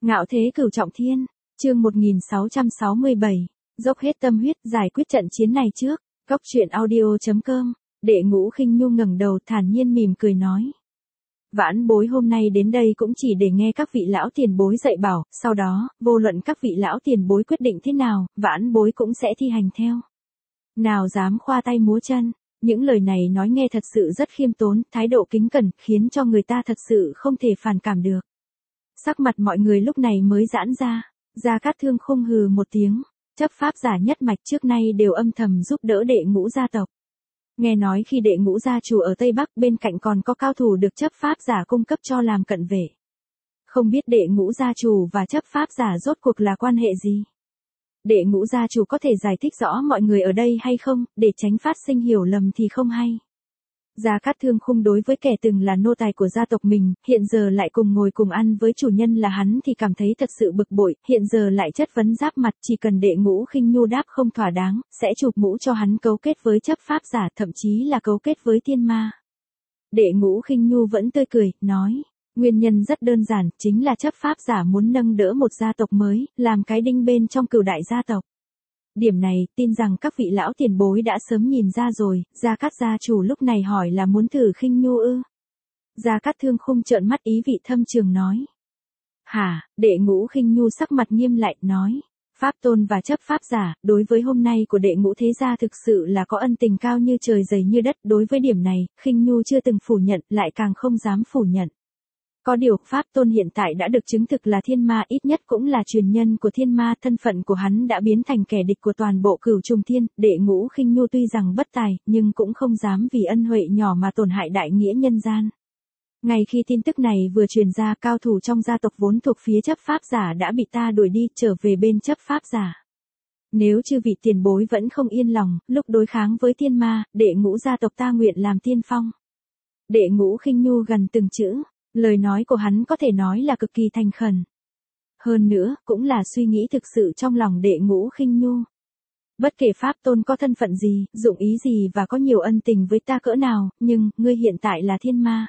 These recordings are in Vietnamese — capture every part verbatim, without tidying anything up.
Ngạo thế cửu trọng thiên, chương một nghìn sáu trăm sáu mươi bảy, dốc hết tâm huyết giải quyết trận chiến này trước, góc truyện audio.com, Đệ Ngũ Khinh Nhu ngẩng đầu thản nhiên mỉm cười nói. Vãn bối hôm nay đến đây cũng chỉ để nghe các vị lão tiền bối dạy bảo, sau đó, vô luận các vị lão tiền bối quyết định thế nào, vãn bối cũng sẽ thi hành theo. Nào dám khoa tay múa chân, những lời này nói nghe thật sự rất khiêm tốn, thái độ kính cẩn, khiến cho người ta thật sự không thể phản cảm được. Sắc mặt mọi người lúc này mới giãn ra, Gia Cát Thương khung hừ một tiếng, chấp pháp giả nhất mạch trước nay đều âm thầm giúp đỡ Đệ Ngũ gia tộc. Nghe nói khi Đệ Ngũ gia chủ ở Tây Bắc bên cạnh còn có cao thủ được chấp pháp giả cung cấp cho làm cận vệ. Không biết Đệ Ngũ gia chủ và chấp pháp giả rốt cuộc là quan hệ gì? Đệ Ngũ gia chủ có thể giải thích rõ mọi người ở đây hay không, để tránh phát sinh hiểu lầm thì không hay. Gia Cát Thương khung đối với kẻ từng là nô tài của gia tộc mình, hiện giờ lại cùng ngồi cùng ăn với chủ nhân là hắn thì cảm thấy thật sự bực bội, hiện giờ lại chất vấn giáp mặt, chỉ cần Đệ Ngũ Khinh Nhu đáp không thỏa đáng, sẽ chụp mũ cho hắn cấu kết với chấp pháp giả, thậm chí là cấu kết với thiên ma. Đệ Ngũ Khinh Nhu vẫn tươi cười, nói, nguyên nhân rất đơn giản, chính là chấp pháp giả muốn nâng đỡ một gia tộc mới, làm cái đinh bên trong cửu đại gia tộc. Điểm này, tin rằng các vị lão tiền bối đã sớm nhìn ra rồi, Gia Cát gia chủ lúc này hỏi là muốn thử Khinh Nhu ư. Gia Cát Thương khung trợn mắt ý vị thâm trường nói. Hả, Đệ Ngũ Khinh Nhu sắc mặt nghiêm lại, nói. Pháp tôn và chấp pháp giả, đối với hôm nay của Đệ Ngũ thế gia thực sự là có ân tình cao như trời dày như đất, đối với điểm này, Khinh Nhu chưa từng phủ nhận, lại càng không dám phủ nhận. Có điều, Pháp Tôn hiện tại đã được chứng thực là thiên ma, ít nhất cũng là truyền nhân của thiên ma, thân phận của hắn đã biến thành kẻ địch của toàn bộ cửu trùng thiên, Đệ Ngũ Khinh Nhu tuy rằng bất tài, nhưng cũng không dám vì ân huệ nhỏ mà tổn hại đại nghĩa nhân gian. Ngay khi tin tức này vừa truyền ra, cao thủ trong gia tộc vốn thuộc phía chấp pháp giả đã bị ta đuổi đi, trở về bên chấp pháp giả. Nếu chư vị tiền bối vẫn không yên lòng, lúc đối kháng với thiên ma, Đệ Ngũ gia tộc ta nguyện làm tiên phong. Đệ Ngũ Khinh Nhu gần từng chữ. Lời nói của hắn có thể nói là cực kỳ thành khẩn. Hơn nữa, cũng là suy nghĩ thực sự trong lòng Đệ Ngũ Khinh Nhu. Bất kể Pháp Tôn có thân phận gì, dụng ý gì và có nhiều ân tình với ta cỡ nào, nhưng, ngươi hiện tại là thiên ma.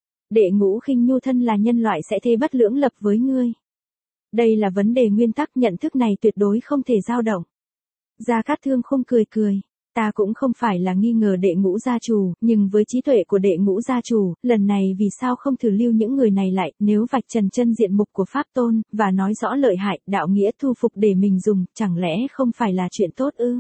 Đệ Ngũ Khinh Nhu thân là nhân loại sẽ thề bất lưỡng lập với ngươi. Đây là vấn đề nguyên tắc, nhận thức này tuyệt đối không thể dao động. Gia Cát Thương không cười cười. Ta cũng không phải là nghi ngờ Đệ Ngũ gia chủ, nhưng với trí tuệ của Đệ Ngũ gia chủ, lần này vì sao không thử lưu những người này lại, nếu vạch trần chân diện mục của Pháp Tôn, và nói rõ lợi hại, đạo nghĩa thu phục để mình dùng, chẳng lẽ không phải là chuyện tốt ư?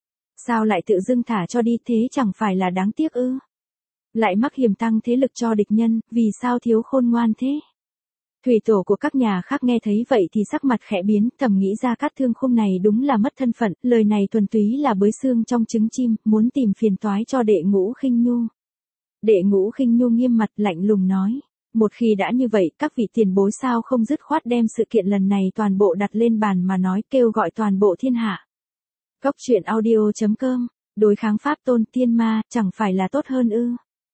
Sao lại tự dưng thả cho đi, thế chẳng phải là đáng tiếc ư? Lại mắc hiểm tăng thế lực cho địch nhân, vì sao thiếu khôn ngoan thế? Thủy tổ của các nhà khác nghe thấy vậy thì sắc mặt khẽ biến, thầm nghĩ Gia Cát Thương khung này đúng là mất thân phận, lời này thuần túy là bới xương trong trứng chim, muốn tìm phiền toái cho Đệ Ngũ Khinh Nhu. Đệ Ngũ Khinh Nhu nghiêm mặt lạnh lùng nói, một khi đã như vậy, các vị tiền bối sao không dứt khoát đem sự kiện lần này toàn bộ đặt lên bàn mà nói, kêu gọi toàn bộ thiên hạ. Góc truyện audio.com, đối kháng Pháp Tôn thiên ma, chẳng phải là tốt hơn ư?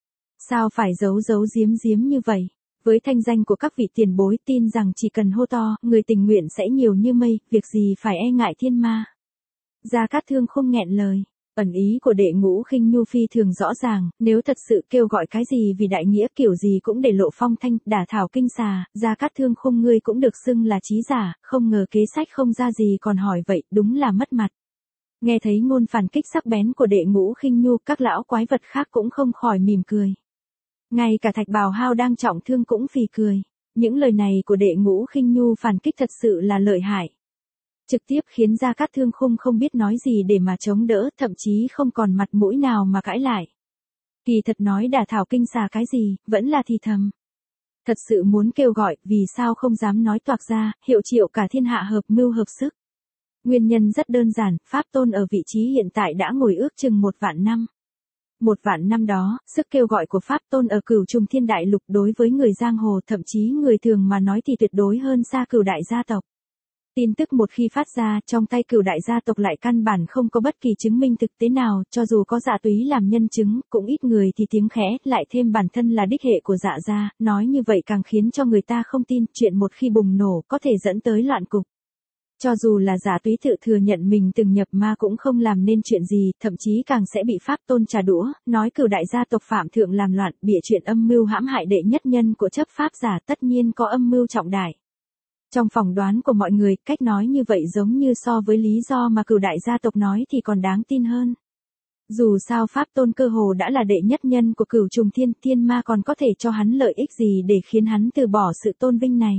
Sao phải giấu giấu giếm giếm như vậy? Với thanh danh của các vị tiền bối, tin rằng chỉ cần hô to, người tình nguyện sẽ nhiều như mây, việc gì phải e ngại thiên ma. Gia Cát Thương không nghẹn lời. Ẩn ý của Đệ Ngũ Khinh Nhu phi thường rõ ràng, nếu thật sự kêu gọi cái gì vì đại nghĩa kiểu gì cũng để lộ phong thanh, đả thảo kinh xà, Gia Cát Thương khung ngươi cũng được xưng là trí giả, không ngờ kế sách không ra gì còn hỏi vậy, đúng là mất mặt. Nghe thấy ngôn phản kích sắc bén của Đệ Ngũ Khinh Nhu, các lão quái vật khác cũng không khỏi mỉm cười. Ngay cả Thạch Bào Hao đang trọng thương cũng phì cười. Những lời này của Đệ Ngũ Khinh Nhu phản kích thật sự là lợi hại. Trực tiếp khiến Gia Cát Thương khung không biết nói gì để mà chống đỡ, thậm chí không còn mặt mũi nào mà cãi lại. Kỳ thật nói đả thảo kinh xà cái gì, vẫn là thì thầm. Thật sự muốn kêu gọi, vì sao không dám nói toạc ra, hiệu triệu cả thiên hạ hợp mưu hợp sức. Nguyên nhân rất đơn giản, Pháp Tôn ở vị trí hiện tại đã ngồi ước chừng một vạn năm. Một vạn năm đó, sức kêu gọi của Pháp Tôn ở cửu trùng thiên đại lục đối với người giang hồ thậm chí người thường mà nói thì tuyệt đối hơn xa cửu đại gia tộc. Tin tức một khi phát ra, trong tay cửu đại gia tộc lại căn bản không có bất kỳ chứng minh thực tế nào, cho dù có Dạ Túy làm nhân chứng, cũng ít người thì tiếng khẽ, lại thêm bản thân là đích hệ của Dạ gia, nói như vậy càng khiến cho người ta không tin, chuyện một khi bùng nổ có thể dẫn tới loạn cục. Cho dù là Dạ Túy tự thừa nhận mình từng nhập ma cũng không làm nên chuyện gì, thậm chí càng sẽ bị Pháp Tôn trà đũa, nói cửu đại gia tộc phạm thượng làm loạn, bịa chuyện âm mưu hãm hại đệ nhất nhân của chấp pháp giả, tất nhiên có âm mưu trọng đại. Trong phỏng đoán của mọi người, cách nói như vậy giống như so với lý do mà Cửu đại gia tộc nói thì còn đáng tin hơn. Dù sao Pháp Tôn cơ hồ đã là đệ nhất nhân của Cửu Trùng Thiên, thiên ma còn có thể cho hắn lợi ích gì để khiến hắn từ bỏ sự tôn vinh này.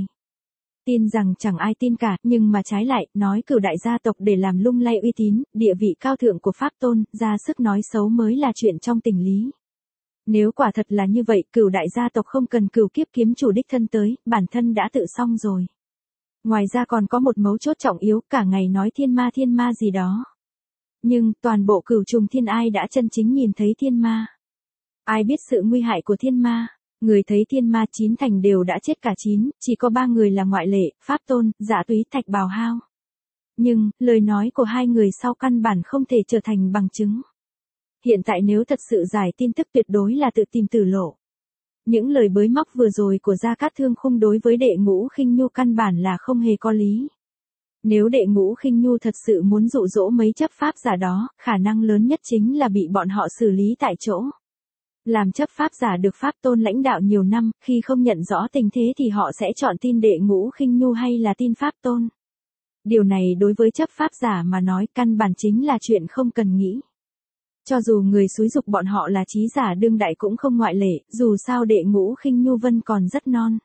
Tin rằng chẳng ai tin cả, nhưng mà trái lại, nói Cửu đại gia tộc để làm lung lay uy tín, địa vị cao thượng của Pháp Tôn, ra sức nói xấu mới là chuyện trong tình lý. Nếu quả thật là như vậy, Cửu đại gia tộc không cần Cửu kiếp kiếm chủ đích thân tới, bản thân đã tự xong rồi. Ngoài ra còn có một mấu chốt trọng yếu, cả ngày nói thiên ma thiên ma gì đó. Nhưng, toàn bộ Cửu Trùng Thiên ai đã chân chính nhìn thấy thiên ma? Ai biết sự nguy hại của thiên ma? Người thấy thiên ma chín thành đều đã chết cả chín, chỉ có ba người là ngoại lệ, Pháp Tôn, Dạ Túy, Thạch Bào Hao. Nhưng, lời nói của hai người sau căn bản không thể trở thành bằng chứng. Hiện tại nếu thật sự giải tin tức tuyệt đối là tự tìm tử lộ. Những lời bới móc vừa rồi của Gia Cát Thương Khung đối với Đệ Ngũ Khinh Nhu căn bản là không hề có lý. Nếu Đệ Ngũ Khinh Nhu thật sự muốn dụ dỗ mấy chấp pháp giả đó, khả năng lớn nhất chính là bị bọn họ xử lý tại chỗ. Làm chấp pháp giả được Pháp Tôn lãnh đạo nhiều năm, khi không nhận rõ tình thế thì họ sẽ chọn tin Đệ Ngũ Khinh Nhu hay là tin Pháp Tôn. Điều này đối với chấp pháp giả mà nói căn bản chính là chuyện không cần nghĩ. Cho dù người xúi giục bọn họ là trí giả đương đại cũng không ngoại lệ, dù sao Đệ Ngũ Khinh Nhu Vân còn rất non.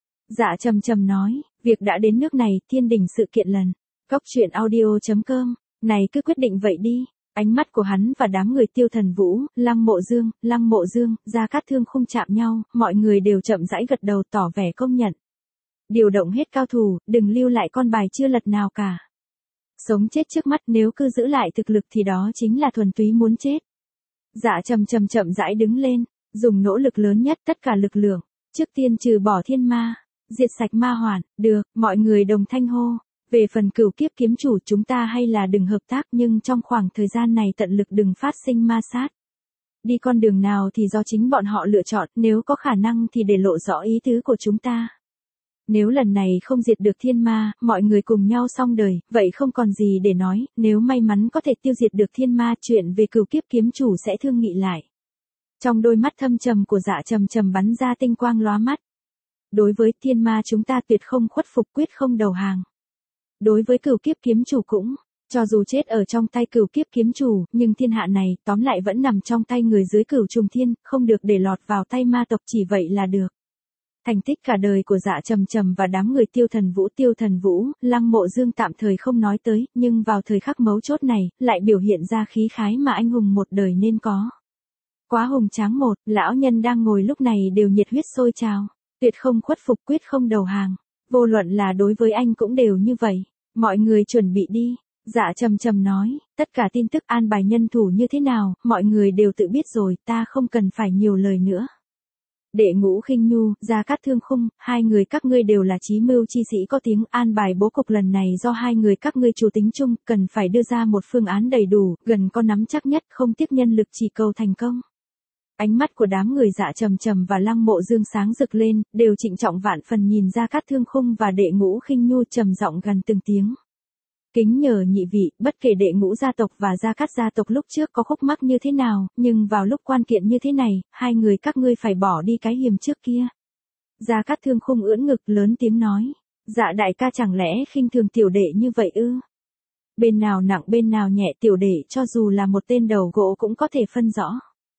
Dạ trầm trầm nói, việc đã đến nước này, thiên đình sự kiện lần. Cóc truyện audio chấm com, này cứ quyết định vậy đi. Ánh mắt của hắn và đám người Tiêu Thần Vũ, Lăng Mộ Dương, Lăng Mộ Dương, Gia Cát Thương Khung chạm nhau, mọi người đều chậm rãi gật đầu tỏ vẻ công nhận. Điều động hết cao thủ, đừng lưu lại con bài chưa lật nào cả. Sống chết trước mắt, nếu cứ giữ lại thực lực thì đó chính là thuần túy muốn chết. Dạ trầm trầm chậm rãi đứng lên, dùng nỗ lực lớn nhất tất cả lực lượng, trước tiên trừ bỏ thiên ma, diệt sạch ma hoàn, được, mọi người đồng thanh hô. Về phần Cửu kiếp kiếm chủ chúng ta hay là đừng hợp tác, nhưng trong khoảng thời gian này tận lực đừng phát sinh ma sát. Đi con đường nào thì do chính bọn họ lựa chọn, nếu có khả năng thì để lộ rõ ý tứ của chúng ta. Nếu lần này không diệt được thiên ma, mọi người cùng nhau xong đời, vậy không còn gì để nói, nếu may mắn có thể tiêu diệt được thiên ma, chuyện về Cửu kiếp kiếm chủ sẽ thương nghị lại. Trong đôi mắt thâm trầm của Dạ trầm trầm bắn ra tinh quang lóa mắt. Đối với thiên ma chúng ta tuyệt không khuất phục, quyết không đầu hàng. Đối với Cửu kiếp kiếm chủ cũng, cho dù chết ở trong tay Cửu kiếp kiếm chủ, nhưng thiên hạ này tóm lại vẫn nằm trong tay người dưới Cửu Trùng Thiên, không được để lọt vào tay ma tộc, chỉ vậy là được. Thành tích cả đời của Dạ trầm trầm và đám người Tiêu Thần Vũ, Tiêu Thần Vũ, Lăng Mộ Dương tạm thời không nói tới, nhưng vào thời khắc mấu chốt này, lại biểu hiện ra khí khái mà anh hùng một đời nên có. Quá hùng tráng một, lão nhân đang ngồi lúc này đều nhiệt huyết sôi trào, tuyệt không khuất phục, quyết không đầu hàng. Vô luận là đối với anh cũng đều như vậy. Mọi người chuẩn bị đi. Dạ trầm trầm nói, tất cả tin tức an bài nhân thủ như thế nào, mọi người đều tự biết rồi, ta không cần phải nhiều lời nữa. Đệ Ngũ Khinh Nhu, Gia Cát Thương Khung, hai người các ngươi đều là trí mưu chi sĩ có tiếng, an bài bố cục lần này do hai người các ngươi chủ tính chung, cần phải đưa ra một phương án đầy đủ, gần có nắm chắc nhất, không tiếc nhân lực chỉ cầu thành công. Ánh mắt của đám người Dạ trầm trầm và Lăng Mộ Dương sáng rực lên, đều trịnh trọng vạn phần nhìn Gia Cát Thương Khung và Đệ Ngũ Khinh Nhu trầm giọng gần từng tiếng. Kính nhờ nhị vị, bất kể Đệ Ngũ gia tộc và Gia Cát gia tộc lúc trước có khúc mắc như thế nào, nhưng vào lúc quan kiện như thế này, hai người các ngươi phải bỏ đi cái hiềm trước kia. Gia Cát Thương Khung ưỡn ngực lớn tiếng nói, Dạ đại ca chẳng lẽ khinh thường tiểu đệ như vậy ư? Bên nào nặng bên nào nhẹ, tiểu đệ cho dù là một tên đầu gỗ cũng có thể phân rõ.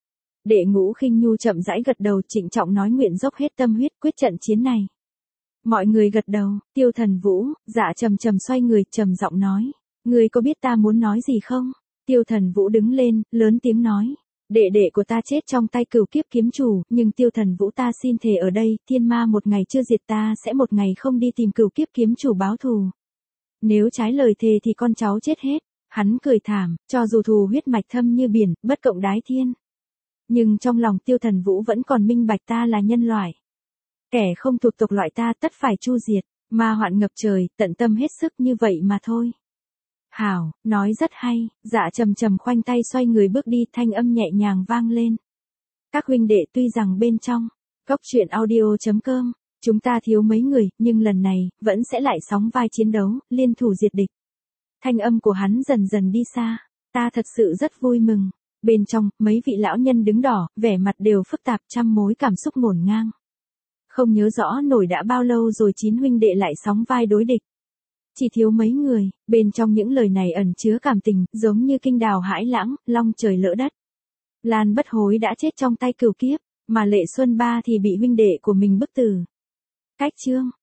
Đệ Ngũ Khinh Nhu chậm rãi gật đầu, trịnh trọng nói nguyện dốc hết tâm huyết quyết trận chiến này. Mọi người gật đầu, Tiêu Thần Vũ, Dạ trầm trầm xoay người, trầm giọng nói, ngươi có biết ta muốn nói gì không? Tiêu Thần Vũ đứng lên, lớn tiếng nói, đệ đệ của ta chết trong tay Cửu kiếp kiếm chủ, nhưng Tiêu Thần Vũ ta xin thề ở đây, thiên ma một ngày chưa diệt ta sẽ một ngày không đi tìm Cửu kiếp kiếm chủ báo thù. Nếu trái lời thề thì con cháu chết hết. Hắn cười thảm, cho dù thù huyết mạch thâm như biển, bất cộng đái thiên. Nhưng trong lòng Tiêu Thần Vũ vẫn còn minh bạch ta là nhân loại. Kẻ không thuộc tộc loại ta tất phải chu diệt, ma hoạn ngập trời, tận tâm hết sức như vậy mà thôi. Hảo, nói rất hay, Dạ trầm trầm khoanh tay xoay người bước đi, thanh âm nhẹ nhàng vang lên. Các huynh đệ tuy rằng bên trong, cóc truyện audio chấm com, chúng ta thiếu mấy người, nhưng lần này, vẫn sẽ lại sóng vai chiến đấu, liên thủ diệt địch. Thanh âm của hắn dần dần đi xa, ta thật sự rất vui mừng. Bên trong, mấy vị lão nhân đứng đỏ, vẻ mặt đều phức tạp, trăm mối cảm xúc ngổn ngang. Không nhớ rõ nổi đã bao lâu rồi chín huynh đệ lại sóng vai đối địch. Chỉ thiếu mấy người, bên trong những lời này ẩn chứa cảm tình, giống như kinh đào hãi lãng, long trời lỡ đất. Lan Bất Hối đã chết trong tay Cửu Kiếp, mà Lệ Xuân Ba thì bị huynh đệ của mình bức tử. Cách chương